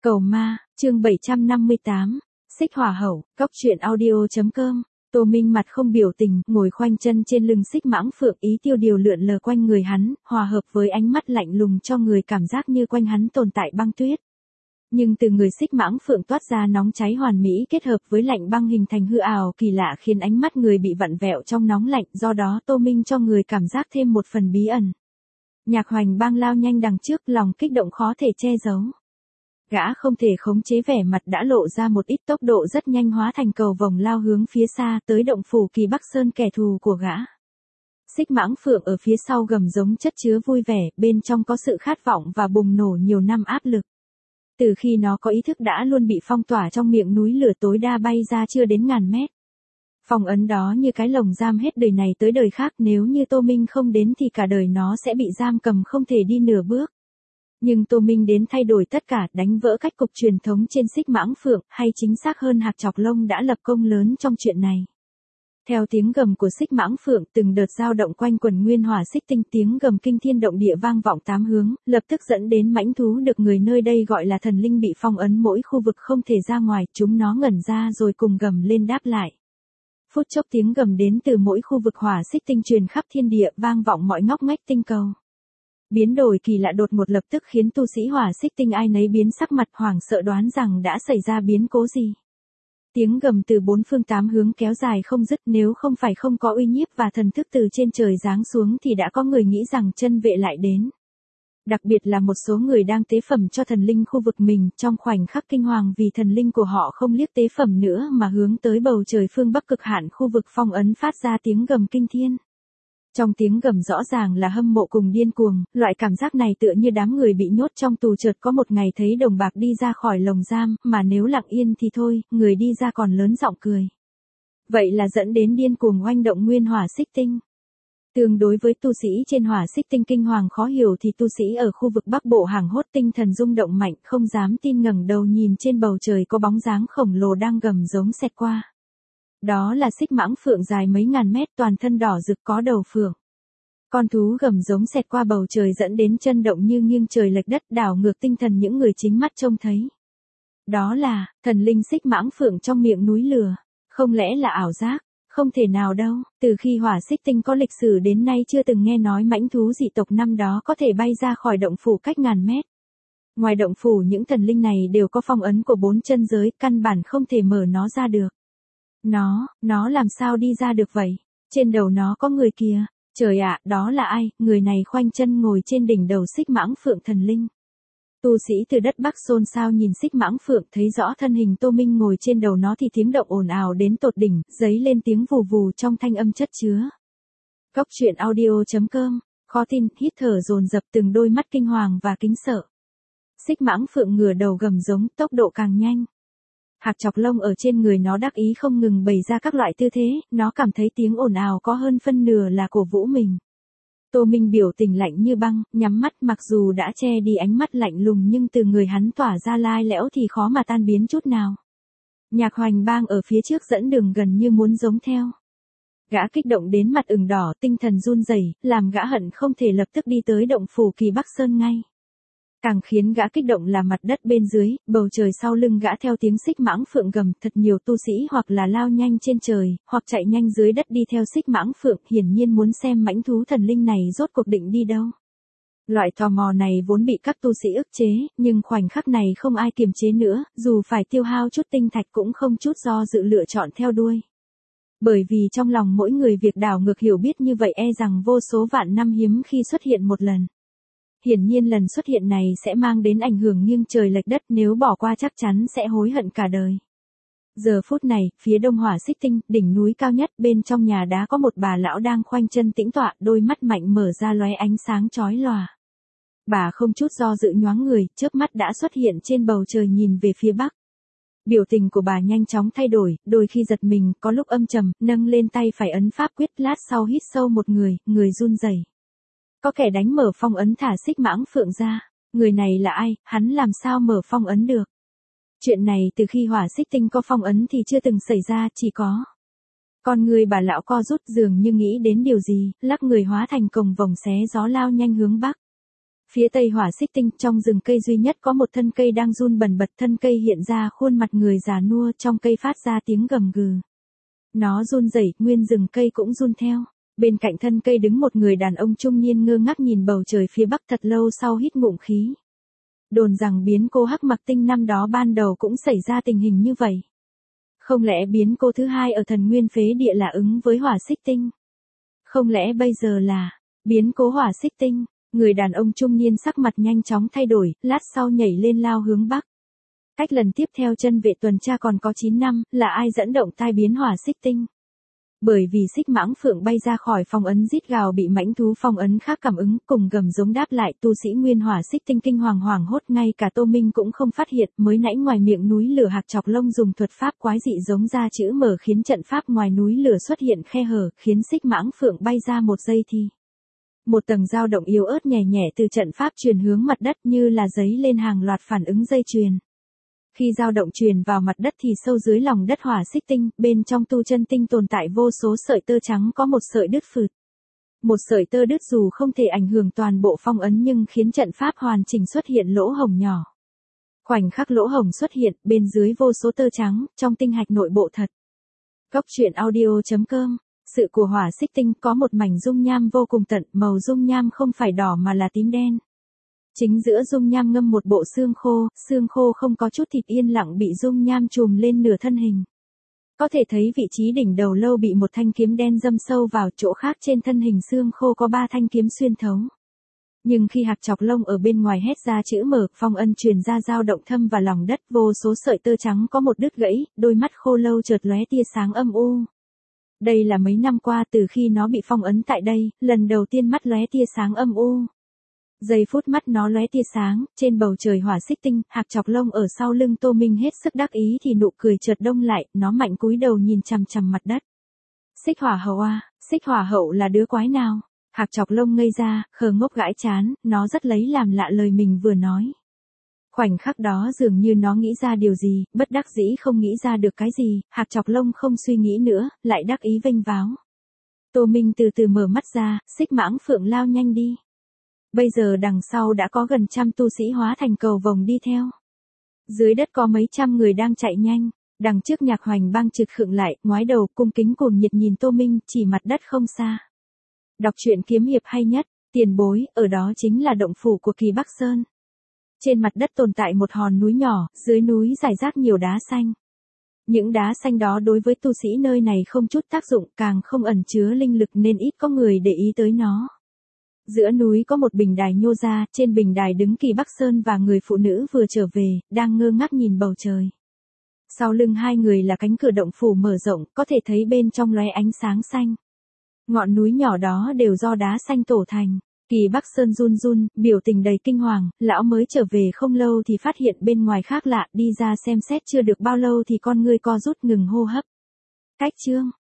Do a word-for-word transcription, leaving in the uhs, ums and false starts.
Cầu ma, chương bảy trăm năm mươi tám, xích hỏa hậu, cóc truyện audio.com. Tô Minh mặt không biểu tình, ngồi khoanh chân trên lưng xích mãng phượng, ý tiêu điều lượn lờ quanh người hắn, hòa hợp với ánh mắt lạnh lùng cho người cảm giác như quanh hắn tồn tại băng tuyết. Nhưng từ người xích mãng phượng toát ra nóng cháy hoàn mỹ kết hợp với lạnh băng hình thành hư ảo kỳ lạ khiến ánh mắt người bị vặn vẹo trong nóng lạnh, do đó Tô Minh cho người cảm giác thêm một phần bí ẩn. Nhạc Hoành Bang lao nhanh đằng trước, lòng kích động khó thể che giấu. Gã không thể khống chế vẻ mặt đã lộ ra một ít tốc độ rất nhanh hóa thành cầu vồng lao hướng phía xa tới động phủ Kỳ Bắc Sơn kẻ thù của gã. Xích mãng phượng ở phía sau gầm giống chất chứa vui vẻ, bên trong có sự khát vọng và bùng nổ nhiều năm áp lực. Từ khi nó có ý thức đã luôn bị phong tỏa trong miệng núi lửa tối đa bay ra chưa đến ngàn mét. Phong ấn đó như cái lồng giam hết đời này tới đời khác, nếu như Tô Minh không đến thì cả đời nó sẽ bị giam cầm không thể đi nửa bước. Nhưng Tô Minh đến thay đổi tất cả, đánh vỡ cách cục truyền thống trên xích mãng phượng, hay chính xác hơn Hạc Chọc Lông đã lập công lớn trong chuyện này. Theo tiếng gầm của xích mãng phượng, từng đợt dao động quanh quần nguyên hỏa xích tinh, tiếng gầm kinh thiên động địa vang vọng tám hướng, lập tức dẫn đến mãnh thú được người nơi đây gọi là thần linh bị phong ấn mỗi khu vực không thể ra ngoài, chúng nó ngẩn ra rồi cùng gầm lên đáp lại. Phút chốc tiếng gầm đến từ mỗi khu vực hỏa xích tinh truyền khắp thiên địa, vang vọng mọi ngóc ngách tinh cầu. Biến đổi kỳ lạ đột ngột lập tức khiến tu sĩ hỏa xích tinh ai nấy biến sắc mặt, hoảng sợ đoán rằng đã xảy ra biến cố gì. Tiếng gầm từ bốn phương tám hướng kéo dài không dứt, nếu không phải không có uy nhiếp và thần thức từ trên trời giáng xuống thì đã có người nghĩ rằng chân vệ lại đến. Đặc biệt là một số người đang tế phẩm cho thần linh khu vực mình, trong khoảnh khắc kinh hoàng vì thần linh của họ không liếc tế phẩm nữa mà hướng tới bầu trời phương Bắc cực hạn khu vực phong ấn phát ra tiếng gầm kinh thiên. Trong tiếng gầm rõ ràng là hâm mộ cùng điên cuồng, loại cảm giác này tựa như đám người bị nhốt trong tù chợt có một ngày thấy đồng bạc đi ra khỏi lồng giam, mà nếu lặng yên thì thôi, người đi ra còn lớn giọng cười. Vậy là dẫn đến điên cuồng oanh động nguyên hỏa xích tinh. Tương đối với tu sĩ trên hỏa xích tinh kinh hoàng khó hiểu thì tu sĩ ở khu vực Bắc Bộ hoảng hốt tinh thần rung động mạnh, không dám tin ngẩng đầu nhìn trên bầu trời có bóng dáng khổng lồ đang gầm giống xẹt qua. Đó là xích mãng phượng dài mấy ngàn mét, toàn thân đỏ rực có đầu phượng. Con thú gầm giống xẹt qua bầu trời dẫn đến chân động như nghiêng trời lệch đất, đảo ngược tinh thần những người chính mắt trông thấy. Đó là thần linh xích mãng phượng trong miệng núi lửa. Không lẽ là ảo giác? Không thể nào đâu, từ khi hỏa xích tinh có lịch sử đến nay chưa từng nghe nói mãnh thú dị tộc năm đó có thể bay ra khỏi động phủ cách ngàn mét. Ngoài động phủ những thần linh này đều có phong ấn của bốn chân giới, căn bản không thể mở nó ra được. Nó, nó làm sao đi ra được vậy? Trên đầu nó có người kìa. Trời ạ, đó là ai? Người này khoanh chân ngồi trên đỉnh đầu xích mãng phượng thần linh. Tu sĩ từ đất Bắc xôn xao nhìn xích mãng phượng, thấy rõ thân hình Tô Minh ngồi trên đầu nó thì tiếng động ồn ào đến tột đỉnh, dấy lên tiếng vù vù trong thanh âm chất chứa. Cóc truyện audio.com, khó tin, hít thở dồn dập, từng đôi mắt kinh hoàng và kính sợ. Xích mãng phượng ngửa đầu gầm giống, tốc độ càng nhanh. Hạc Chọc Lông ở trên người nó đắc ý không ngừng bày ra các loại tư thế, nó cảm thấy tiếng ồn ào có hơn phân nửa là cổ vũ mình. Tô Minh biểu tình lạnh như băng, nhắm mắt, mặc dù đã che đi ánh mắt lạnh lùng nhưng từ người hắn tỏa ra lai lẽo thì khó mà tan biến chút nào. Nhạc Hoành Bang ở phía trước dẫn đường gần như muốn giống theo. Gã kích động đến mặt ửng đỏ, tinh thần run rẩy, làm gã hận không thể lập tức đi tới động phủ Kỳ Bắc Sơn ngay. Càng khiến gã kích động là mặt đất bên dưới, bầu trời sau lưng gã theo tiếng xích mãng phượng gầm, thật nhiều tu sĩ hoặc là lao nhanh trên trời, hoặc chạy nhanh dưới đất đi theo xích mãng phượng, hiển nhiên muốn xem mãnh thú thần linh này rốt cuộc định đi đâu. Loại tò mò này vốn bị các tu sĩ ức chế, nhưng khoảnh khắc này không ai kiềm chế nữa, dù phải tiêu hao chút tinh thạch cũng không chút do dự lựa chọn theo đuôi. Bởi vì trong lòng mỗi người việc đảo ngược hiểu biết như vậy e rằng vô số vạn năm hiếm khi xuất hiện một lần. Hiển nhiên lần xuất hiện này sẽ mang đến ảnh hưởng nghiêng trời lệch đất, nếu bỏ qua chắc chắn sẽ hối hận cả đời. Giờ phút này, phía đông hỏa xích tinh, đỉnh núi cao nhất, bên trong nhà đá có một bà lão đang khoanh chân tĩnh tọa, đôi mắt mạnh mở ra lóe ánh sáng chói lòa. Bà không chút do dự nhoáng người, chớp mắt đã xuất hiện trên bầu trời nhìn về phía bắc. Biểu tình của bà nhanh chóng thay đổi, đôi khi giật mình, có lúc âm trầm, nâng lên tay phải ấn pháp quyết, lát sau hít sâu một người, người run rẩy. Có kẻ đánh mở phong ấn thả xích mãng phượng ra. Người này là ai, hắn làm sao mở phong ấn được? Chuyện này từ khi hỏa xích tinh có phong ấn thì chưa từng xảy ra, chỉ có. Con người bà lão co rút, dường như nghĩ đến điều gì, lắc người hóa thành cồng vòng xé gió lao nhanh hướng bắc. Phía tây hỏa xích tinh, trong rừng cây duy nhất có một thân cây đang run bần bật, thân cây hiện ra khuôn mặt người già nua, trong cây phát ra tiếng gầm gừ. Nó run rẩy, nguyên rừng cây cũng run theo. Bên cạnh thân cây đứng một người đàn ông trung niên ngơ ngác nhìn bầu trời phía bắc thật lâu sau hít ngụm khí. Đồn rằng biến cô Hắc Mặc Tinh năm đó ban đầu cũng xảy ra tình hình như vậy. Không lẽ biến cô thứ hai ở thần nguyên phế địa là ứng với hỏa xích tinh? Không lẽ bây giờ là biến cố hỏa xích tinh? Người đàn ông trung niên sắc mặt nhanh chóng thay đổi, lát sau nhảy lên lao hướng bắc. Cách lần tiếp theo chân vệ tuần tra còn có chín năm, là ai dẫn động tai biến hỏa xích tinh? Bởi vì xích mãng phượng bay ra khỏi phong ấn rít gào bị mãnh thú phong ấn khác cảm ứng, cùng gầm giống đáp lại, tu sĩ nguyên hỏa xích tinh kinh hoàng hoảng hốt, ngay cả Tô Minh cũng không phát hiện, mới nãy ngoài miệng núi lửa Hạc Chọc Lông dùng thuật pháp quái dị giống ra chữ mở khiến trận pháp ngoài núi lửa xuất hiện khe hở, khiến xích mãng phượng bay ra một giây thì một tầng dao động yếu ớt nhẹ nhẹ từ trận pháp truyền hướng mặt đất như là giấy lên hàng loạt phản ứng dây chuyền. Khi dao động truyền vào mặt đất thì sâu dưới lòng đất hỏa xích tinh, bên trong tu chân tinh tồn tại vô số sợi tơ trắng, có một sợi đứt phượt. Một sợi tơ đứt dù không thể ảnh hưởng toàn bộ phong ấn nhưng khiến trận pháp hoàn chỉnh xuất hiện lỗ hổng nhỏ. Khoảnh khắc lỗ hổng xuất hiện, bên dưới vô số tơ trắng, trong tinh hạch nội bộ thật. Góc truyện audio chấm com. Sự của hỏa xích tinh có một mảnh dung nham vô cùng tận, màu dung nham không phải đỏ mà là tím đen. Chính giữa dung nham ngâm một bộ xương khô, xương khô không có chút thịt, yên lặng bị dung nham trùm lên nửa thân hình. Có thể thấy vị trí đỉnh đầu lâu bị một thanh kiếm đen đâm sâu vào, chỗ khác trên thân hình xương khô có ba thanh kiếm xuyên thấu. Nhưng khi Hạc Chọc Lông ở bên ngoài hét ra chữ mở, phong ân truyền ra dao động thâm vào lòng đất, vô số sợi tơ trắng có một đứt gãy, đôi mắt khô lâu chợt lóe tia sáng âm u. Đây là mấy năm qua từ khi nó bị phong ấn tại đây, lần đầu tiên mắt lóe tia sáng âm u. Giây phút mắt nó lóe tia sáng, trên bầu trời hỏa xích tinh, Hạc Chọc Lông ở sau lưng Tô Minh hết sức đắc ý thì nụ cười chợt đông lại, nó mạnh cúi đầu nhìn chằm chằm mặt đất. Xích Hỏa Hậu à, Xích Hỏa Hậu là đứa quái nào? Hạc Chọc Lông ngây ra, khờ ngốc gãi chán, nó rất lấy làm lạ lời mình vừa nói. Khoảnh khắc đó dường như nó nghĩ ra điều gì, bất đắc dĩ không nghĩ ra được cái gì, Hạc Chọc Lông không suy nghĩ nữa, lại đắc ý vênh váo. Tô Minh từ từ mở mắt ra, xích mãng phượng lao nhanh đi. Bây giờ đằng sau đã có gần trăm tu sĩ hóa thành cầu vồng đi theo. Dưới đất có mấy trăm người đang chạy nhanh, đằng trước Nhạc Hoành Bang trực khựng lại, ngoái đầu cung kính cuồng nhiệt nhìn Tô Minh, chỉ mặt đất không xa. Đọc truyện kiếm hiệp hay nhất, tiền bối, ở đó chính là động phủ của Kỳ Bắc Sơn. Trên mặt đất tồn tại một hòn núi nhỏ, dưới núi rải rác nhiều đá xanh. Những đá xanh đó đối với tu sĩ nơi này không chút tác dụng, càng không ẩn chứa linh lực nên ít có người để ý tới nó. Giữa núi có một bình đài nhô ra, trên bình đài đứng Kỳ Bắc Sơn và người phụ nữ vừa trở về, đang ngơ ngác nhìn bầu trời. Sau lưng hai người là cánh cửa động phủ mở rộng, có thể thấy bên trong lóe ánh sáng xanh. Ngọn núi nhỏ đó đều do đá xanh tổ thành. Kỳ Bắc Sơn run run, biểu tình đầy kinh hoàng, lão mới trở về không lâu thì phát hiện bên ngoài khác lạ, đi ra xem xét chưa được bao lâu thì con ngươi co rút ngừng hô hấp. Cách chương,